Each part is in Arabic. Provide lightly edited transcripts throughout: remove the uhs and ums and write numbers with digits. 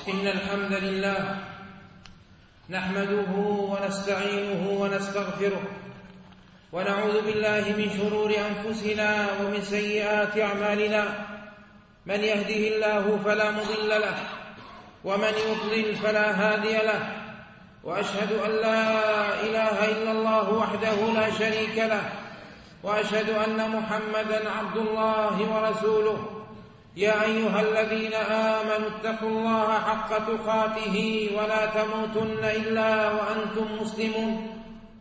إن الحمد لله نحمده ونستعينه ونستغفره ونعوذ بالله من شرور أنفسنا ومن سيئات أعمالنا. من يهده الله فلا مضل له ومن يضلل فلا هادي له، وأشهد أن لا إله إلا الله وحده لا شريك له، وأشهد أن محمدا عبد الله ورسوله. يا أيها الذين آمنوا اتقوا الله حق تقاته ولا تموتن إلا وأنتم مسلمون.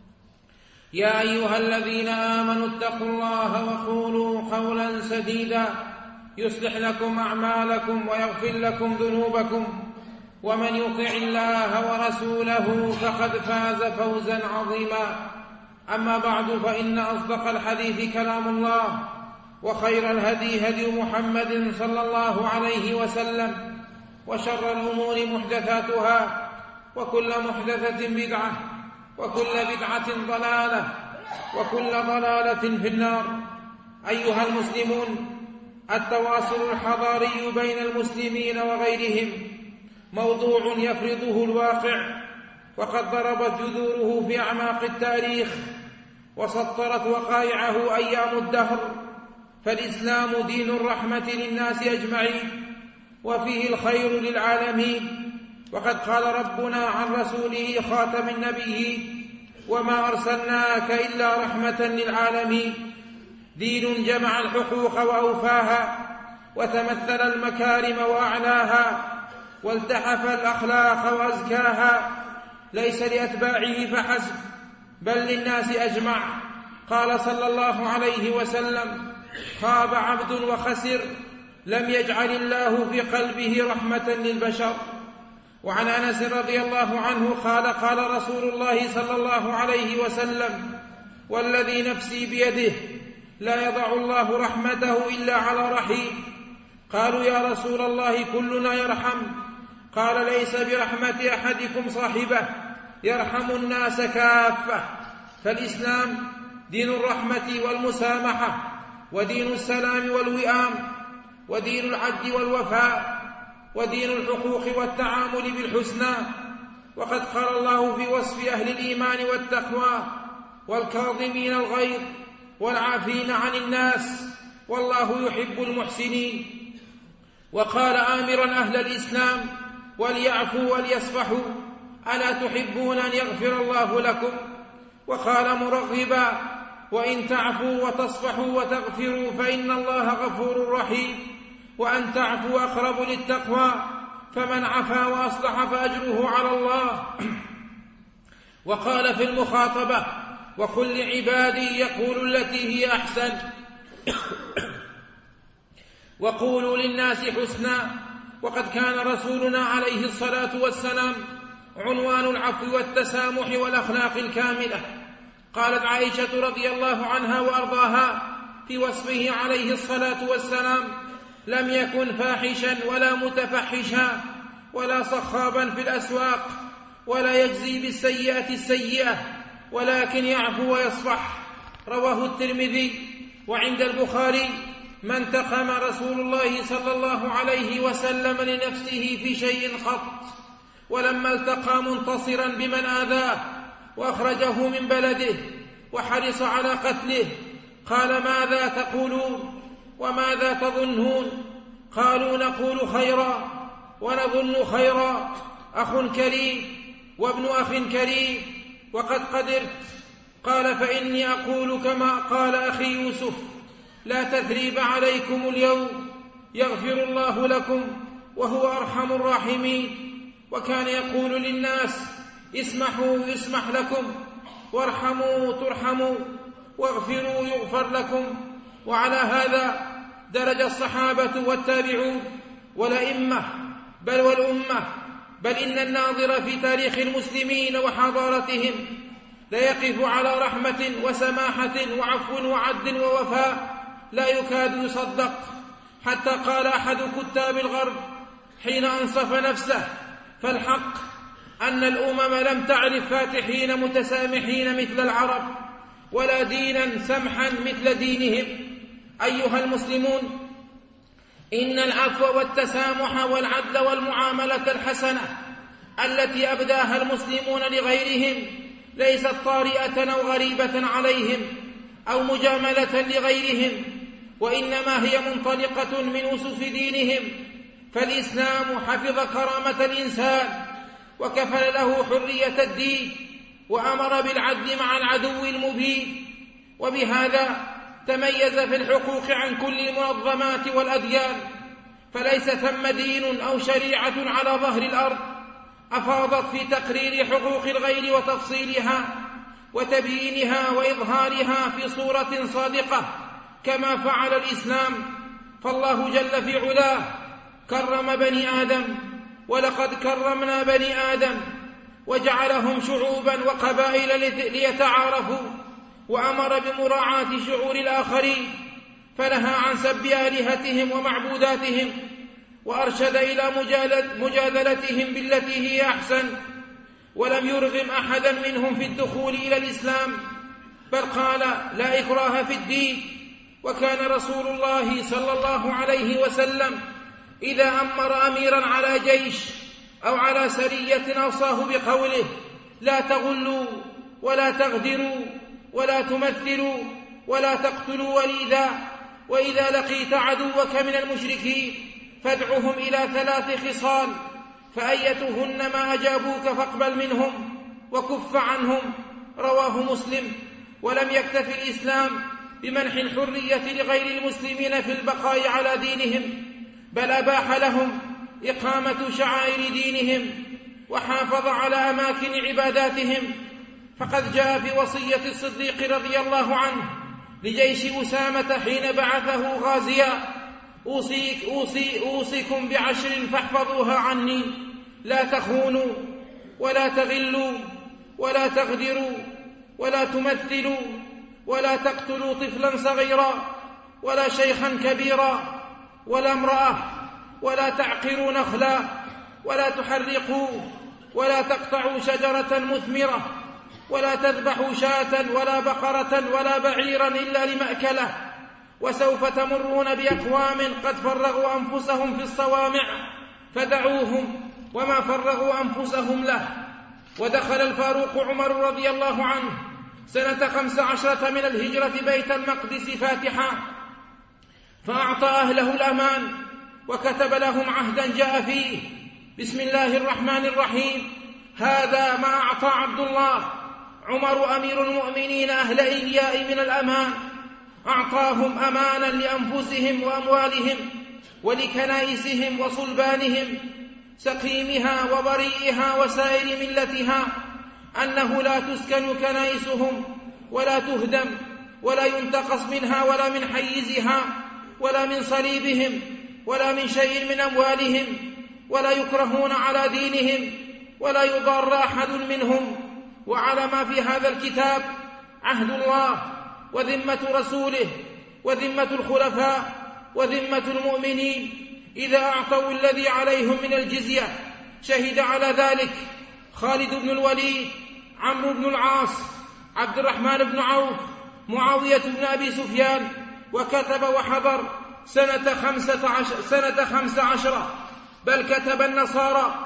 يا أيها الذين آمنوا اتقوا الله وقولوا قولا سديدا يصلح لكم أعمالكم ويغفر لكم ذنوبكم، ومن يطع الله ورسوله فقد فاز فوزا عظيما. أما بعد، فإن أصدق الحديث كلام الله، وخير الهدي هدي محمد صلى الله عليه وسلم، وشر الأمور محدثاتها، وكل محدثة بدعة، وكل بدعة ضلالة، وكل ضلالة في النار. أيها المسلمون، التواصل الحضاري بين المسلمين وغيرهم موضوع يفرضه الواقع، وقد ضربت جذوره في أعماق التاريخ وسطرت وقائعه أيام الدهر. فالإسلام دين الرحمة للناس أجمعين، وفيه الخير للعالمين. وقد قال ربنا عن رسوله خاتم النبيين: وما أرسلناك إلا رحمة للعالمين. دين جمع الحقوق وأوفاها، وتمثل المكارم وأعلاها، والتحف الأخلاق وأزكاها، ليس لأتباعه فحسب بل للناس أجمع. قال صلى الله عليه وسلم: خاب عبد وخسر لم يجعل الله في قلبه رحمة للبشر. وعن أنس رضي الله عنه قال: قال رسول الله صلى الله عليه وسلم: والذي نفسي بيده لا يضع الله رحمته إلا على رحيم. قالوا: يا رسول الله كلنا يرحم. قال: ليس برحمة أحدكم صاحبه، يرحم الناس كافة. فالإسلام دين الرحمة والمسامحة، ودين السلام والوئام، ودين العدل والوفاء، ودين الحقوق والتعامل بالحسنى. وقد قال الله في وصف أهل الإيمان والتقوى: والكاظمين الغيظ والعافين عن الناس والله يحب المحسنين. وقال آمرا أهل الإسلام: وليعفوا وليصفحوا، ألا تحبون أن يغفر الله لكم؟ وقال مرغبا: وإن تعفوا وتصفحوا وتغفروا فإن الله غفور رحيم، وأن تعفوا أقرب للتقوى، فمن عفا وأصلح فأجره على الله. وقال في المخاطبة: وقل لعبادي يقول التي هي أحسن وقولوا للناس حسنا. وقد كان رسولنا عليه الصلاة والسلام عنوان العفو والتسامح والأخلاق الكاملة. قالت عائشة رضي الله عنها وأرضاها في وصفه عليه الصلاة والسلام: لم يكن فاحشا ولا متفحشا ولا صخابا في الأسواق، ولا يجزي بالسيئة السيئة، ولكن يعفو ويصفح. رواه الترمذي. وعند البخاري: ما انتقم رسول الله صلى الله عليه وسلم لنفسه في شيء قط، ولما التقى منتصرا بمن آذاه وأخرجه من بلده وحرص على قتله قال: ماذا تقولون وماذا تظنون؟ قالوا: نقول خيرا ونظن خيرا، أخ كريم وابن أخ كريم، وقد قدرت. قال: فإني أقول كما قال أخي يوسف: لا تثريب عليكم اليوم، يغفر الله لكم وهو أرحم الراحمين. وكان يقول للناس: اسمحوا يسمح لكم، وارحموا ترحموا، واغفروا يغفر لكم. وعلى هذا درج الصحابة والتابعون والأئمة بل والأمة. بل إن الناظر في تاريخ المسلمين وحضارتهم ليقف على رحمة وسماحة وعفو وعدل ووفاء لا يكاد يصدق. حتى قال أحد كتاب الغرب حين أنصف نفسه: فالحق أن الأمم لم تعرف فاتحين متسامحين مثل العرب، ولا دينا سمحا مثل دينهم. أيها المسلمون، إن العفو والتسامح والعدل والمعاملة الحسنة التي أبداها المسلمون لغيرهم ليست طارئة أو غريبة عليهم أو مجاملة لغيرهم، وإنما هي منطلقة من أسس دينهم. فالإسلام حفظ كرامة الإنسان وكفل له حرية الدين وأمر بالعدل مع العدو المبين، وبهذا تميز في الحقوق عن كل المنظمات والأديان. فليس ثم دين أو شريعة على ظهر الأرض أفاضت في تقرير حقوق الغير وتفصيلها وتبيينها وإظهارها في صورة صادقة كما فعل الإسلام. فالله جل في علاه كرم بني آدم، ولقد كرمنا بني آدم، وجعلهم شعوبا وقبائل ليتعارفوا، وأمر بمراعاة شعور الآخرين، فنهى عن سب آلهتهم ومعبوداتهم، وأرشد إلى مجادلتهم بالتي هي أحسن، ولم يرغم أحدا منهم في الدخول إلى الإسلام، بل قال: لا إكراه في الدين. وكان رسول الله صلى الله عليه وسلم إذا أمر أميرا على جيش أو على سرية أوصاه بقوله: لا تغلوا ولا تغدروا ولا تمثلوا ولا تقتلوا وليدا، وإذا لقيت عدوك من المشركين فادعهم إلى 3 خصال، فأيتهن ما أجابوك فاقبل منهم وكف عنهم. رواه مسلم. ولم يكتف الإسلام بمنح الحرية لغير المسلمين في البقاء على دينهم، بل أباح لهم إقامة شعائر دينهم وحافظ على أماكن عباداتهم. فقد جاء في وصية الصديق رضي الله عنه لجيش أسامة حين بعثه غازيا: أوصيكم ب10 فاحفظوها عني: لا تخونوا ولا تغلوا ولا تغدروا ولا تمثلوا ولا تقتلوا طفلا صغيرا ولا شيخا كبيرا ولا امرأة، ولا تعقروا نخلا ولا تحرقوا ولا تقطعوا شجرة مثمرة ولا تذبحوا شاة ولا بقرة ولا بعيرا إلا لمأكله. وسوف تمرون بأقوام قد فرغوا أنفسهم في الصوامع فدعوهم وما فرغوا أنفسهم له. ودخل الفاروق عمر رضي الله عنه سنة 15 من الهجرة بيت المقدس فاتحا، فأعطى أهله الأمان وكتب لهم عهدا جاء فيه: بسم الله الرحمن الرحيم، هذا ما أعطى عبد الله عمر أمير المؤمنين أهل إلياء من الأمان، أعطاهم أمانا لأنفسهم وأموالهم ولكنائسهم وصلبانهم، سقيمها وبريئها وسائر ملتها، أنه لا تسكن كنائسهم ولا تهدم ولا ينتقص منها ولا من حيزها ولا من صليبهم ولا من شيء من أموالهم، ولا يكرهون على دينهم ولا يضار أحد منهم. وعلى ما في هذا الكتاب عهد الله وذمة رسوله وذمة الخلفاء وذمة المؤمنين إذا أعطوا الذي عليهم من الجزية. شهد على ذلك خالد بن الوليد، عمرو بن العاص، عبد الرحمن بن عوف، معاوية بن أبي سفيان، وكتب وحضر سنة 15. بل كتب النصارى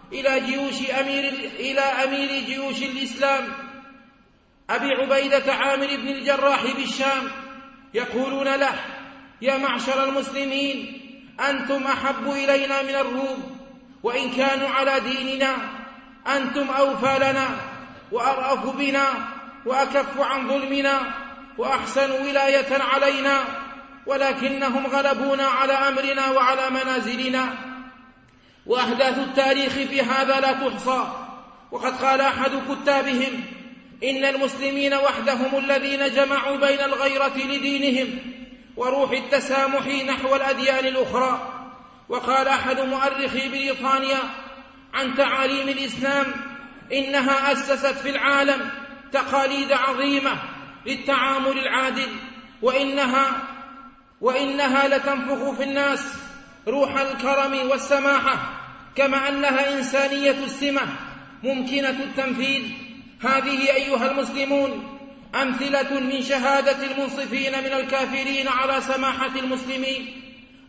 إلى أمير جيوش الإسلام أبي عبيدة عامر بن الجراح بالشام يقولون له: يا معشر المسلمين، أنتم أحب إلينا من الروم، وإن كانوا على ديننا أنتم أوفى لنا وأرأف بنا وأكف عن ظلمنا وأحسن ولاية علينا، ولكنهم غلبونا على أمرنا وعلى منازلنا. وأحداث التاريخ في هذا لا تحصى. وقد قال أحد كتابهم: إن المسلمين وحدهم الذين جمعوا بين الغيرة لدينهم وروح التسامح نحو الأديان الأخرى. وقال أحد مؤرخي بريطانيا عن تعاليم الإسلام: إنها أسست في العالم تقاليد عظيمة للتعامل العادل، وإنها لتنفخ في الناس روح الكرم والسماحة، كما أنها إنسانية السمة ممكنة التنفيذ. هذه أيها المسلمون أمثلة من شهادة المنصفين من الكافرين على سماحة المسلمين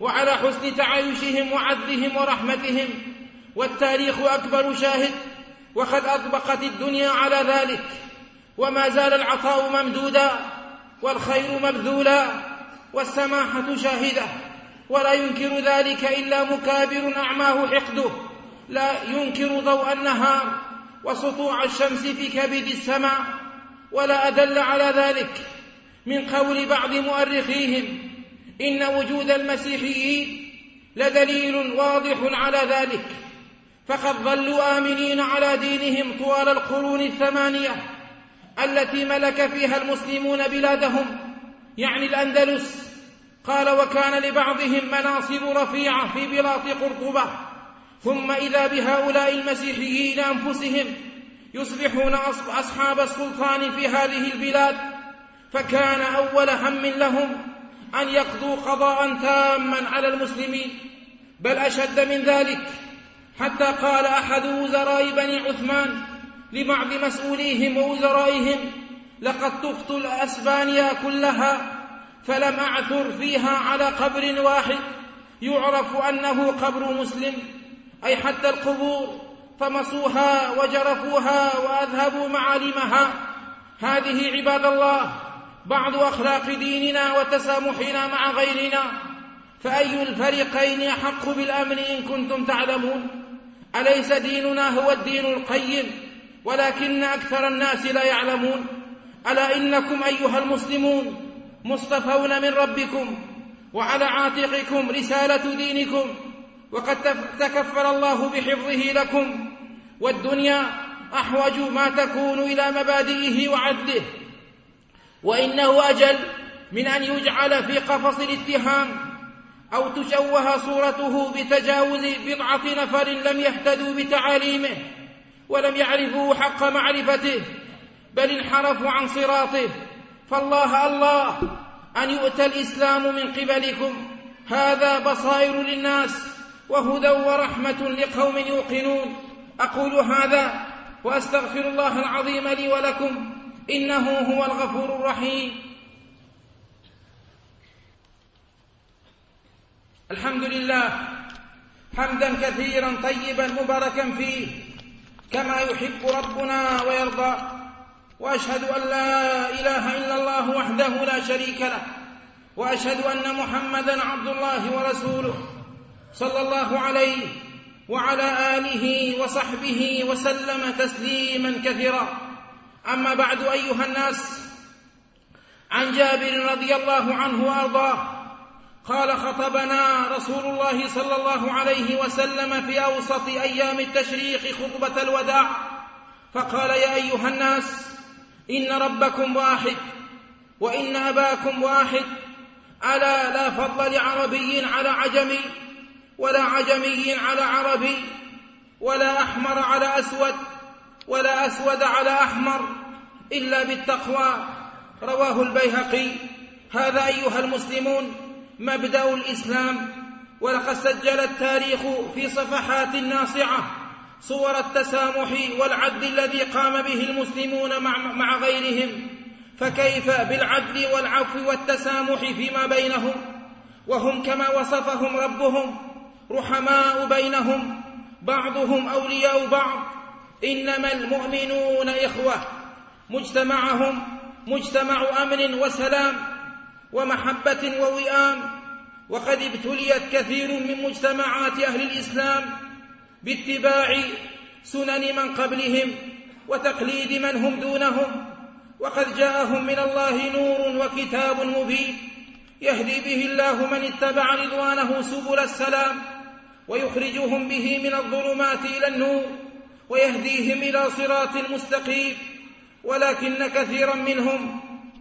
وعلى حسن تعايشهم وعدلهم ورحمتهم، والتاريخ أكبر شاهد، وقد أطبقت الدنيا على ذلك، وما زال العطاء ممدودا والخير مبذولا والسماحة شاهدة، ولا ينكر ذلك إلا مكابر أعماه حقده، لا ينكر ضوء النهار وسطوع الشمس في كبد السماء. ولا أدل على ذلك من قول بعض مؤرخيهم إن وجود المسيحيين لدليل واضح على ذلك، فقد ظلوا آمنين على دينهم طوال القرون 8 التي ملك فيها المسلمون بلادهم، يعني الأندلس. قال: وكان لبعضهم مناصب رفيعة في بلاط قرطبة، ثم إذا بهؤلاء المسيحيين أنفسهم يصبحون أصحاب السلطان في هذه البلاد، فكان أول هم لهم أن يقضوا قضاء تاما على المسلمين، بل أشد من ذلك، حتى قال أحد وزراء بني عثمان لبعض مسؤوليهم ووزرائهم: لقد طفت الأسبانيا كلها فلم أعثر فيها على قبر واحد يعرف أنه قبر مسلم، أي حتى القبور طمسوها وجرفوها وأذهبوا معالمها. هذه عباد الله بعض أخلاق ديننا وتسامحنا مع غيرنا، فأي الفريقين أحق بالأمن إن كنتم تعلمون؟ أليس ديننا هو الدين القيم؟ ولكن أكثر الناس لا يعلمون. ألا إنكم أيها المسلمون مصطفون من ربكم، وعلى عاتقكم رسالة دينكم، وقد تكفل الله بحفظه لكم، والدنيا أحوج ما تكون إلى مبادئه وعدله، وإنه أجل من أن يجعل في قفص الاتهام أو تشوه صورته بتجاوز بضعة نفر لم يهتدوا بتعاليمه ولم يعرفوا حق معرفته، بل انحرفوا عن صراطه. فالله الله أن يؤتى الإسلام من قبلكم، هذا بصائر للناس وهدى ورحمة لقوم يوقنون. أقول هذا وأستغفر الله العظيم لي ولكم، إنه هو الغفور الرحيم. الحمد لله حمدا كثيرا طيبا مباركا فيه كما يحب ربنا ويرضى، وأشهد أن لا إله إلا الله وحده لا شريك له، وأشهد أن محمدا عبد الله ورسوله صلى الله عليه وعلى آله وصحبه وسلم تسليما كثيرا. أما بعد أيها الناس، عن جابر رضي الله عنه وأرضاه قال: خطبنا رسول الله صلى الله عليه وسلم في أوسط أيام التشريق خطبة الوداع، فقال: يا أيها الناس، إن ربكم واحد، وإن أباكم واحد، ألا لا فضل لعربي على عجمي، ولا عجمي على عربي، ولا أحمر على أسود، ولا أسود على أحمر، إلا بالتقوى. رواه البيهقي. هذا أيها المسلمون مبدأ الإسلام، ولقد سجل التاريخ في صفحات ناصعة صور التسامح والعدل الذي قام به المسلمون مع غيرهم، فكيف بالعدل والعفو والتسامح فيما بينهم، وهم كما وصفهم ربهم رحماء بينهم، بعضهم أولياء بعض، إنما المؤمنون إخوة، مجتمعهم مجتمع أمن وسلام ومحبة ووئام. وقد ابتليت كثير من مجتمعات أهل الإسلام باتباع سنن من قبلهم وتقليد من هم دونهم، وقد جاءهم من الله نور وكتاب مبين يهدي به الله من اتبع رضوانه سبل السلام، ويخرجهم به من الظلمات إلى النور، ويهديهم إلى صراط مستقيم. ولكن كثيرا منهم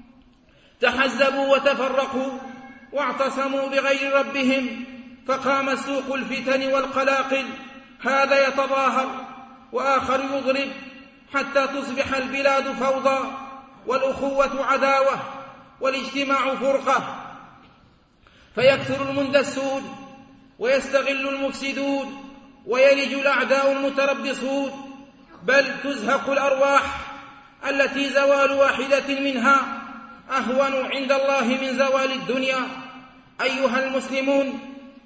تحزبوا وتفرقوا واعتصموا بغير ربهم، فقام سوق الفتن والقلاقل، هذا يتظاهر وآخر يضرب، حتى تصبح البلاد فوضى، والأخوة عداوة، والاجتماع فرقة، فيكثر المندسون ويستغل المفسدون ويلج الأعداء المتربصون، بل تزهق الأرواح التي زوال واحدة منها أهون عند الله من زوال الدنيا. أيها المسلمون،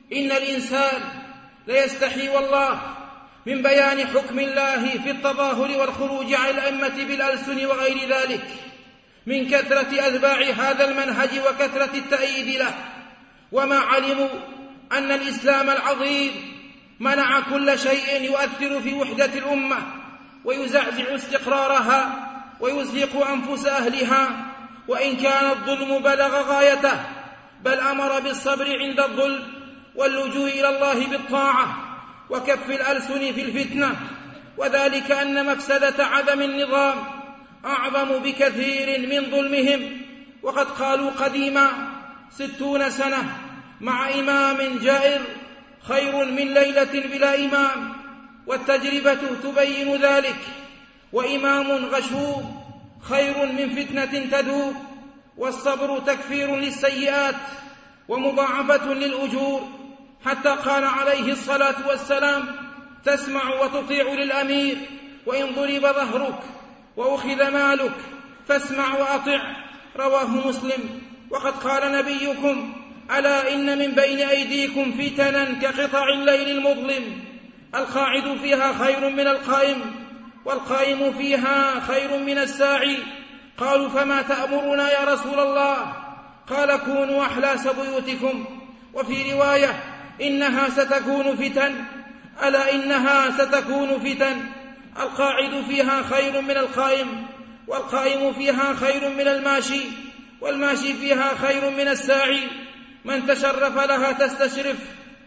إن الإنسان ليستحي والله من بيان حكم الله في التظاهر والخروج على الأئمة بالألسن وغير ذلك من كثرة أتباع هذا المنهج وكثرة التأييد له، وما علموا أن الإسلام العظيم منع كل شيء يؤثر في وحدة الأمة ويزعزع استقرارها ويزهق أنفس أهلها، وإن كان الظلم بلغ غايته، بل أمر بالصبر عند الظلم واللجوء إلى الله بالطاعة وكف الألسن في الفتنة، وذلك أن مفسدة عدم النظام أعظم بكثير من ظلمهم. وقد قالوا قديما 60 سنة مع إمام جائر خير من ليلة بلا إمام، والتجربة تبين ذلك، وإمام غشوم خير من فتنة تذوب، والصبر تكفير للسيئات ومضاعفة للأجور، حتى قال عليه الصلاة والسلام: تسمع وتطيع للأمير وإن ضرب ظهرك وأخذ مالك فاسمع وأطع، رواه مسلم. وقد قال نبيكم: ألا إن من بين أيديكم فتنا كقطع الليل المظلم، القاعد فيها خير من القائم، والقائم فيها خير من الساعي. قالوا: فما تأمرنا يا رسول الله؟ قال: كونوا أحلاس بيوتكم. وفي رواية: إنها ستكون فتن، ألا إنها ستكون فتن، القاعد فيها خير من القائم، والقائم فيها خير من الماشي، والماشي فيها خير من الساعي. من تشرف لها تستشرف،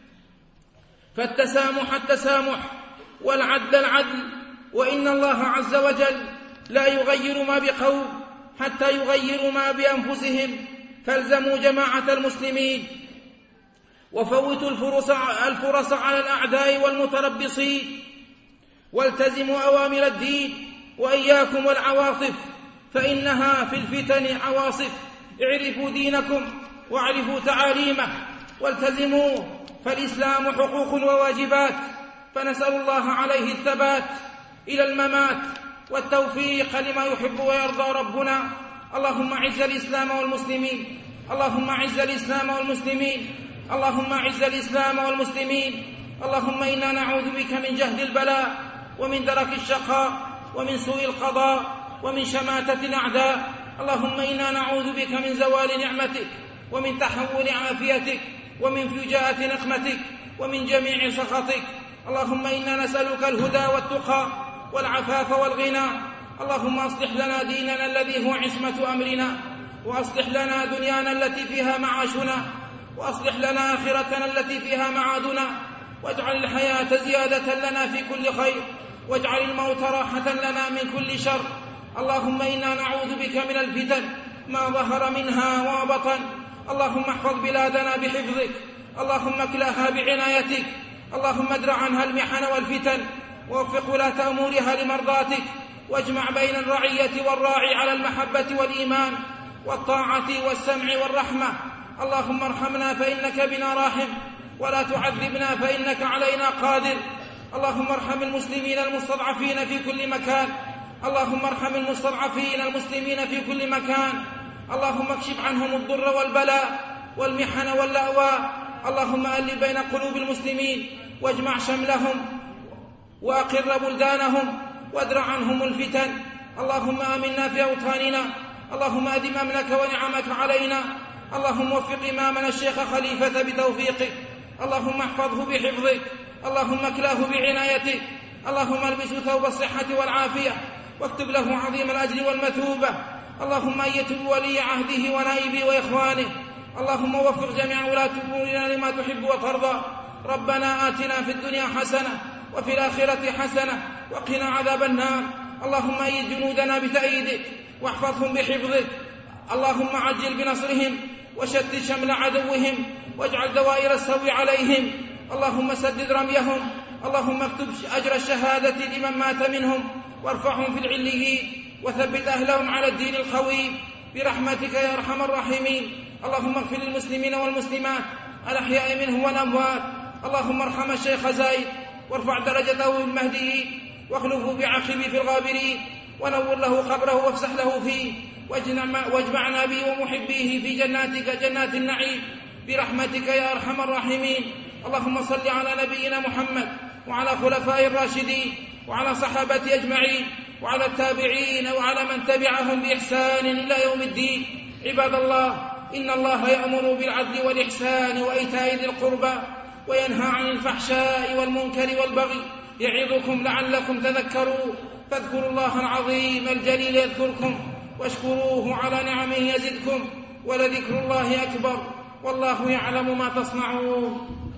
فالتسامح التسامح والعدل العدل، وإن الله عز وجل لا يغير ما بقوم حتى يغيروا ما بأنفسهم، فالزموا جماعة المسلمين وفوتوا الفرص على الأعداء والمتربصين، والتزموا أوامر الدين، وإياكم والعواصف فإنها في الفتن عواصف. اعرفوا دينكم واعرفوا تعاليمه والتزموه، فالإسلام حقوق وواجبات، فنسأل الله عليه الثبات إلى الممات والتوفيق لما يحب ويرضى ربنا. اللهم أعز الإسلام والمسلمين، اللهم أعز الإسلام والمسلمين، اللهم أعز الإسلام والمسلمين. اللهم إنا نعوذ بك من جهد البلاء ومن درك الشقاء ومن سوء القضاء ومن شماتة الأعداء. اللهم إنا نعوذ بك من زوال نعمتك ومن تحول عافيتك ومن فجاءة نقمتك ومن جميع سخطك. اللهم إنا نسألك الهدى والتقى والعفاف والغنى. اللهم أصلح لنا ديننا الذي هو عصمة أمرنا، وأصلح لنا دنيانا التي فيها معاشنا، وأصلح لنا آخرتنا التي فيها معادنا، واجعل الحياة زيادة لنا في كل خير، واجعل الموت راحة لنا من كل شر. اللهم إنا نعوذ بك من الفتن ما ظهر منها وما بطن. اللهم احفظ بلادنا بحفظك، اللهم اكلها بعنايتك، اللهم ادرع عنها المحن والفتن، ووفق ولاة أمورها لمرضاتك، واجمع بين الرعية والراعي على المحبة والإيمان والطاعة والسمع والرحمة. اللهم ارحمنا فإنك بنا راحم، ولا تعذبنا فإنك علينا قادر. اللهم ارحم المسلمين المستضعفين في كل مكان، اللهم ارحم المستضعفين المسلمين في كل مكان. اللهم اكشف عنهم الضر والبلاء والمحن واللأواء. اللهم ألف بين قلوب المسلمين واجمع شملهم وأقر بلدانهم وادرع عنهم الفتن. اللهم آمنا في أوطاننا، اللهم أدم أمنك ونعمك علينا. اللهم وفق إمامنا الشيخ خليفة بتوفيقك، اللهم احفظه بحفظك، اللهم اكلاه بعنايتك، اللهم البسه ثوب الصحة والعافية، واكتب له عظيم الأجر والمثوبة. اللهم أيد ولي عهده ونائبه وإخوانه. اللهم وفق جميع ولاة أمورنا لما تحب وترضى. ربنا آتنا في الدنيا حسنة وفي الآخرة حسنة وقنا عذاب النار. اللهم أيد جنودنا بتأييدك واحفظهم بحفظك. اللهم عجل بنصرهم وشتت شمل عدوهم واجعل دوائر السوء عليهم. اللهم سدد رميهم. اللهم اكتب أجر الشهادة لمن مات منهم وارفعهم في العليين، وثبت أهلهم على الدين القويم برحمتك يا أرحم الراحمين. اللهم اغفر للمسلمين والمسلمات الأحياء منهم والأموات. اللهم ارحم الشيخ زايد وارفع درجته في المهديين، واخلفه بعقبه في الغابرين، ونور له قبره وافسح له فيه، واجمعنا به ومحبيه في جناتك جنات النعيم برحمتك يا أرحم الراحمين. اللهم صل على نبينا محمد وعلى خلفاء الراشدين وعلى صحابته أجمعين وعلى التابعين وعلى من تبعهم بإحسان إلى يوم الدين. عباد الله، إن الله يأمر بالعدل والإحسان وإيتاء ذي القربى وينهى عن الفحشاء والمنكر والبغي، يعظكم لعلكم تذكرون. فاذكروا الله العظيم الجليل يذكركم، واشكروه على نعمه يزدكم، ولذكر الله أكبر، والله يعلم ما تصنعون.